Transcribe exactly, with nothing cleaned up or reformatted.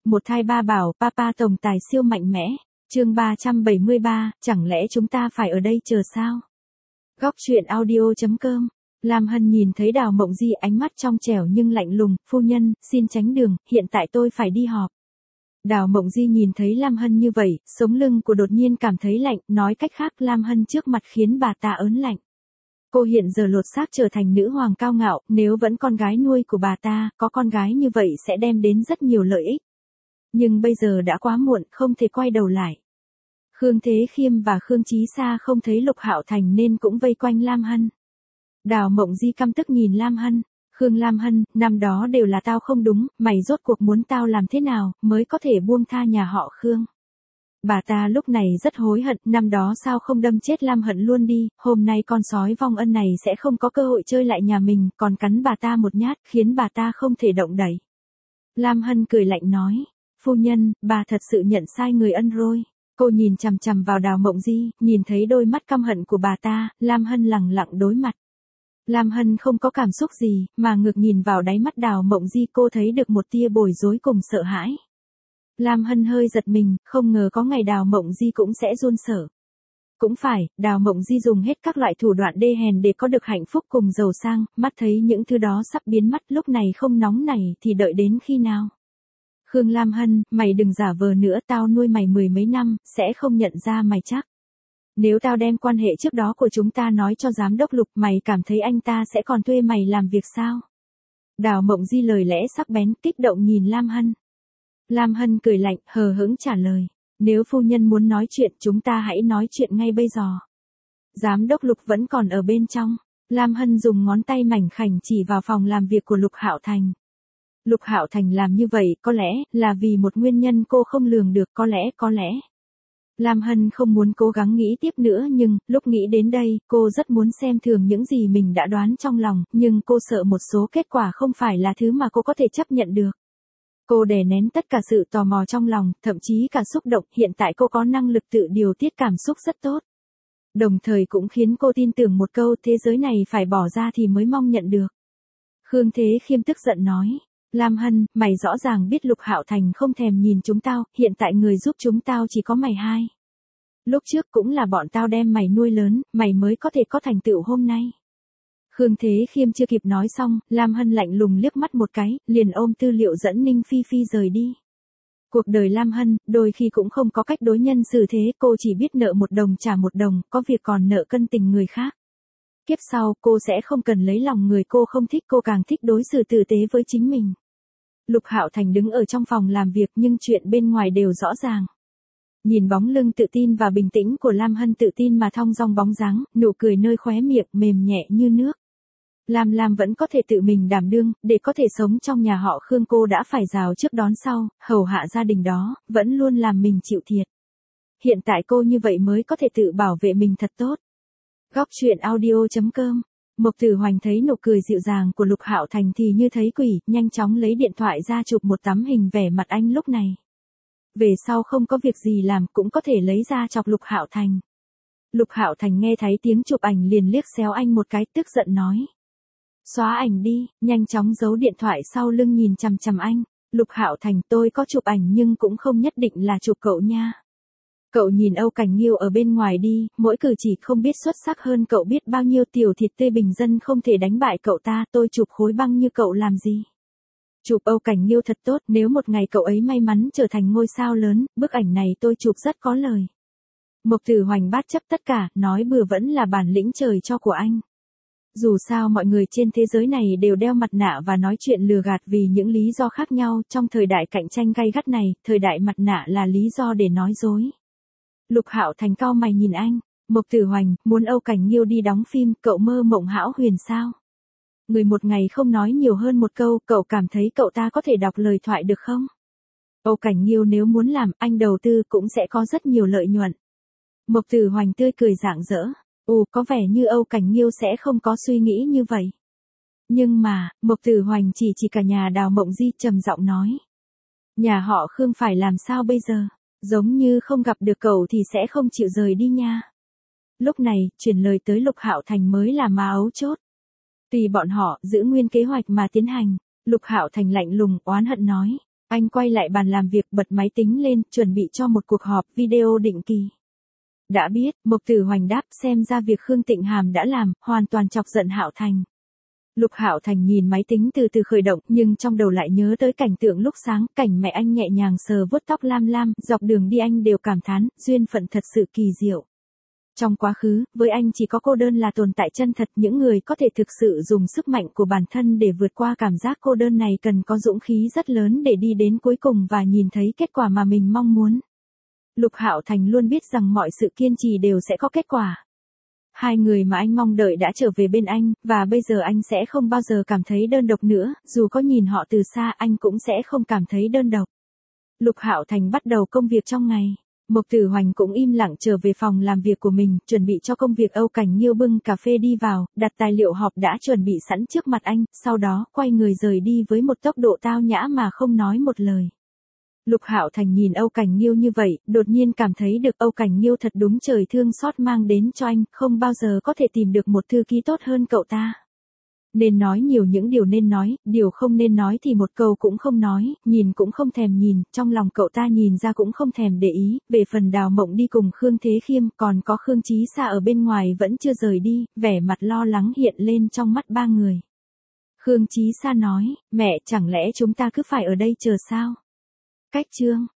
một thai ba bảo, papa tổng tài siêu mạnh mẽ. Chương ba trăm bảy mươi ba, chẳng lẽ chúng ta phải ở đây chờ sao? Góc truyện audio chấm com. Lam Hân nhìn thấy Đào Mộng Di ánh mắt trong trẻo nhưng lạnh lùng, phu nhân, xin tránh đường, hiện tại tôi phải đi họp. Đào Mộng Di nhìn thấy Lam Hân như vậy, sống lưng của đột nhiên cảm thấy lạnh, nói cách khác Lam Hân trước mặt khiến bà ta ớn lạnh. Cô hiện giờ lột xác trở thành nữ hoàng cao ngạo, nếu vẫn con gái nuôi của bà ta, có con gái như vậy sẽ đem đến rất nhiều lợi ích. Nhưng bây giờ đã quá muộn, không thể quay đầu lại. Khương Thế Khiêm và Khương Chí Sa không thấy Lục Hạo Thành nên cũng vây quanh Lam Hân. Đào Mộng Di căm tức nhìn Lam Hân, Khương Lam Hân, năm đó đều là tao không đúng, mày rốt cuộc muốn tao làm thế nào, mới có thể buông tha nhà họ Khương. Bà ta lúc này rất hối hận, năm đó sao không đâm chết Lam Hận luôn đi, hôm nay con sói vong ân này sẽ không có cơ hội chơi lại nhà mình, còn cắn bà ta một nhát, khiến bà ta không thể động đậy. Lam Hân cười lạnh nói, phu nhân, bà thật sự nhận sai người ân rồi. Cô nhìn chằm chằm vào Đào Mộng Di, nhìn thấy đôi mắt căm hận của bà ta, Lam Hân lẳng lặng đối mặt. Lam Hân không có cảm xúc gì, mà ngược nhìn vào đáy mắt Đào Mộng Di cô thấy được một tia bối rối cùng sợ hãi. Lam Hân hơi giật mình, không ngờ có ngày Đào Mộng Di cũng sẽ run sợ. Cũng phải, Đào Mộng Di dùng hết các loại thủ đoạn đê hèn để có được hạnh phúc cùng giàu sang, mắt thấy những thứ đó sắp biến mất, lúc này không nóng nảy thì đợi đến khi nào. Khương Lam Hân, mày đừng giả vờ nữa, tao nuôi mày mười mấy năm, sẽ không nhận ra mày chắc. Nếu tao đem quan hệ trước đó của chúng ta nói cho giám đốc Lục, mày cảm thấy anh ta sẽ còn thuê mày làm việc sao? Đào Mộng Di lời lẽ sắc bén, kích động nhìn Lam Hân. Lam Hân cười lạnh, hờ hững trả lời, nếu phu nhân muốn nói chuyện chúng ta hãy nói chuyện ngay bây giờ. Giám đốc Lục vẫn còn ở bên trong. Lam Hân dùng ngón tay mảnh khảnh chỉ vào phòng làm việc của Lục Hạo Thành. Lục Hạo Thành làm như vậy có lẽ là vì một nguyên nhân cô không lường được, có lẽ có lẽ. Lam Hân không muốn cố gắng nghĩ tiếp nữa nhưng, lúc nghĩ đến đây, cô rất muốn xem thường những gì mình đã đoán trong lòng, nhưng cô sợ một số kết quả không phải là thứ mà cô có thể chấp nhận được. Cô đè nén tất cả sự tò mò trong lòng, thậm chí cả xúc động, hiện tại cô có năng lực tự điều tiết cảm xúc rất tốt. Đồng thời cũng khiến cô tin tưởng một câu, thế giới này phải bỏ ra thì mới mong nhận được. Khương Thế Khiêm tức giận nói. Lam Hân, mày rõ ràng biết Lục Hạo Thành không thèm nhìn chúng tao, hiện tại người giúp chúng tao chỉ có mày hai. Lúc trước cũng là bọn tao đem mày nuôi lớn, mày mới có thể có thành tựu hôm nay. Khương Thế Khiêm chưa kịp nói xong, Lam Hân lạnh lùng liếc mắt một cái, liền ôm tư liệu dẫn Ninh Phi Phi rời đi. Cuộc đời Lam Hân, đôi khi cũng không có cách đối nhân xử thế, cô chỉ biết nợ một đồng trả một đồng, có việc còn nợ cân tình người khác. Kiếp sau, cô sẽ không cần lấy lòng người cô không thích, cô càng thích đối xử tử tế với chính mình. Lục Hạo Thành đứng ở trong phòng làm việc nhưng chuyện bên ngoài đều rõ ràng. Nhìn bóng lưng tự tin và bình tĩnh của Lam Hân tự tin mà thong dong bóng dáng, nụ cười nơi khóe miệng mềm nhẹ như nước. Lam Lam vẫn có thể tự mình đảm đương, để có thể sống trong nhà họ Khương cô đã phải rào trước đón sau, hầu hạ gia đình đó, vẫn luôn làm mình chịu thiệt. Hiện tại cô như vậy mới có thể tự bảo vệ mình thật tốt. Góc truyện audio chấm com. Mộc Tử Hoành thấy nụ cười dịu dàng của Lục Hạo Thành thì như thấy quỷ, nhanh chóng lấy điện thoại ra chụp một tấm hình vẻ mặt anh lúc này. Về sau không có việc gì làm cũng có thể lấy ra chọc Lục Hạo Thành. Lục Hạo Thành nghe thấy tiếng chụp ảnh liền liếc xéo anh một cái, tức giận nói. Xóa ảnh đi, nhanh chóng giấu điện thoại sau lưng nhìn chằm chằm anh. Lục Hạo Thành, tôi có chụp ảnh nhưng cũng không nhất định là chụp cậu nha. Cậu nhìn Âu Cảnh Nghiêu ở bên ngoài đi, mỗi cử chỉ không biết xuất sắc hơn cậu biết bao nhiêu, tiểu thịt tươi bình dân không thể đánh bại cậu ta, tôi chụp khối băng như cậu làm gì. Chụp Âu Cảnh Nghiêu thật tốt, nếu một ngày cậu ấy may mắn trở thành ngôi sao lớn, bức ảnh này tôi chụp rất có lời. Mộc Tử Hoành bát chấp tất cả, nói bừa vẫn là bản lĩnh trời cho của anh. Dù sao mọi người trên thế giới này đều đeo mặt nạ và nói chuyện lừa gạt vì những lý do khác nhau, trong thời đại cạnh tranh gay gắt này, thời đại mặt nạ là lý do để nói dối. Lục Hạo Thành cau mày nhìn anh, Mộc Tử Hoành, muốn Âu Cảnh Nghiêu đi đóng phim, cậu mơ mộng hão huyền sao? Người một ngày không nói nhiều hơn một câu, cậu cảm thấy cậu ta có thể đọc lời thoại được không? Âu Cảnh Nghiêu nếu muốn làm, anh đầu tư cũng sẽ có rất nhiều lợi nhuận. Mộc Tử Hoành tươi cười rạng rỡ, ồ, có vẻ như Âu Cảnh Nghiêu sẽ không có suy nghĩ như vậy. Nhưng mà, Mộc Tử Hoành chỉ chỉ cả nhà Đào Mộng Di trầm giọng nói. Nhà họ Khương phải làm sao bây giờ? Giống như không gặp được cậu thì sẽ không chịu rời đi nha. Lúc này, truyền lời tới Lục Hạo Thành mới là má ấu chốt. Tùy bọn họ, giữ nguyên kế hoạch mà tiến hành. Lục Hạo Thành lạnh lùng, oán hận nói. Anh quay lại bàn làm việc, bật máy tính lên, chuẩn bị cho một cuộc họp video định kỳ. Đã biết, Mộc Tử Hoành đáp, xem ra việc Khương Tịnh Hàm đã làm, hoàn toàn chọc giận Hạo Thành. Lục Hạo Thành nhìn máy tính từ từ khởi động, nhưng trong đầu lại nhớ tới cảnh tượng lúc sáng, cảnh mẹ anh nhẹ nhàng sờ vuốt tóc lam lam, dọc đường đi anh đều cảm thán, duyên phận thật sự kỳ diệu. Trong quá khứ, với anh chỉ có cô đơn là tồn tại chân thật, những người có thể thực sự dùng sức mạnh của bản thân để vượt qua cảm giác cô đơn này cần có dũng khí rất lớn để đi đến cuối cùng và nhìn thấy kết quả mà mình mong muốn. Lục Hạo Thành luôn biết rằng mọi sự kiên trì đều sẽ có kết quả. Hai người mà anh mong đợi đã trở về bên anh, và bây giờ anh sẽ không bao giờ cảm thấy đơn độc nữa, dù có nhìn họ từ xa anh cũng sẽ không cảm thấy đơn độc. Lục Hạo Thành bắt đầu công việc trong ngày. Mộc Tử Hoành cũng im lặng trở về phòng làm việc của mình, chuẩn bị cho công việc. Âu Cảnh Nghiêu bưng cà phê đi vào, đặt tài liệu họp đã chuẩn bị sẵn trước mặt anh, sau đó quay người rời đi với một tốc độ tao nhã mà không nói một lời. Lục Hạo Thành nhìn Âu Cảnh Nghiêu như vậy, đột nhiên cảm thấy được Âu Cảnh Nghiêu thật đúng trời thương xót mang đến cho anh, không bao giờ có thể tìm được một thư ký tốt hơn cậu ta. Nên nói nhiều những điều nên nói, điều không nên nói thì một câu cũng không nói, nhìn cũng không thèm nhìn, trong lòng cậu ta nhìn ra cũng không thèm để ý. Về phần Đào Mộng đi cùng Khương Thế Khiêm, còn có Khương Chí Sa ở bên ngoài vẫn chưa rời đi, vẻ mặt lo lắng hiện lên trong mắt ba người. Khương Chí Sa nói, mẹ, chẳng lẽ chúng ta cứ phải ở đây chờ sao? Cách chương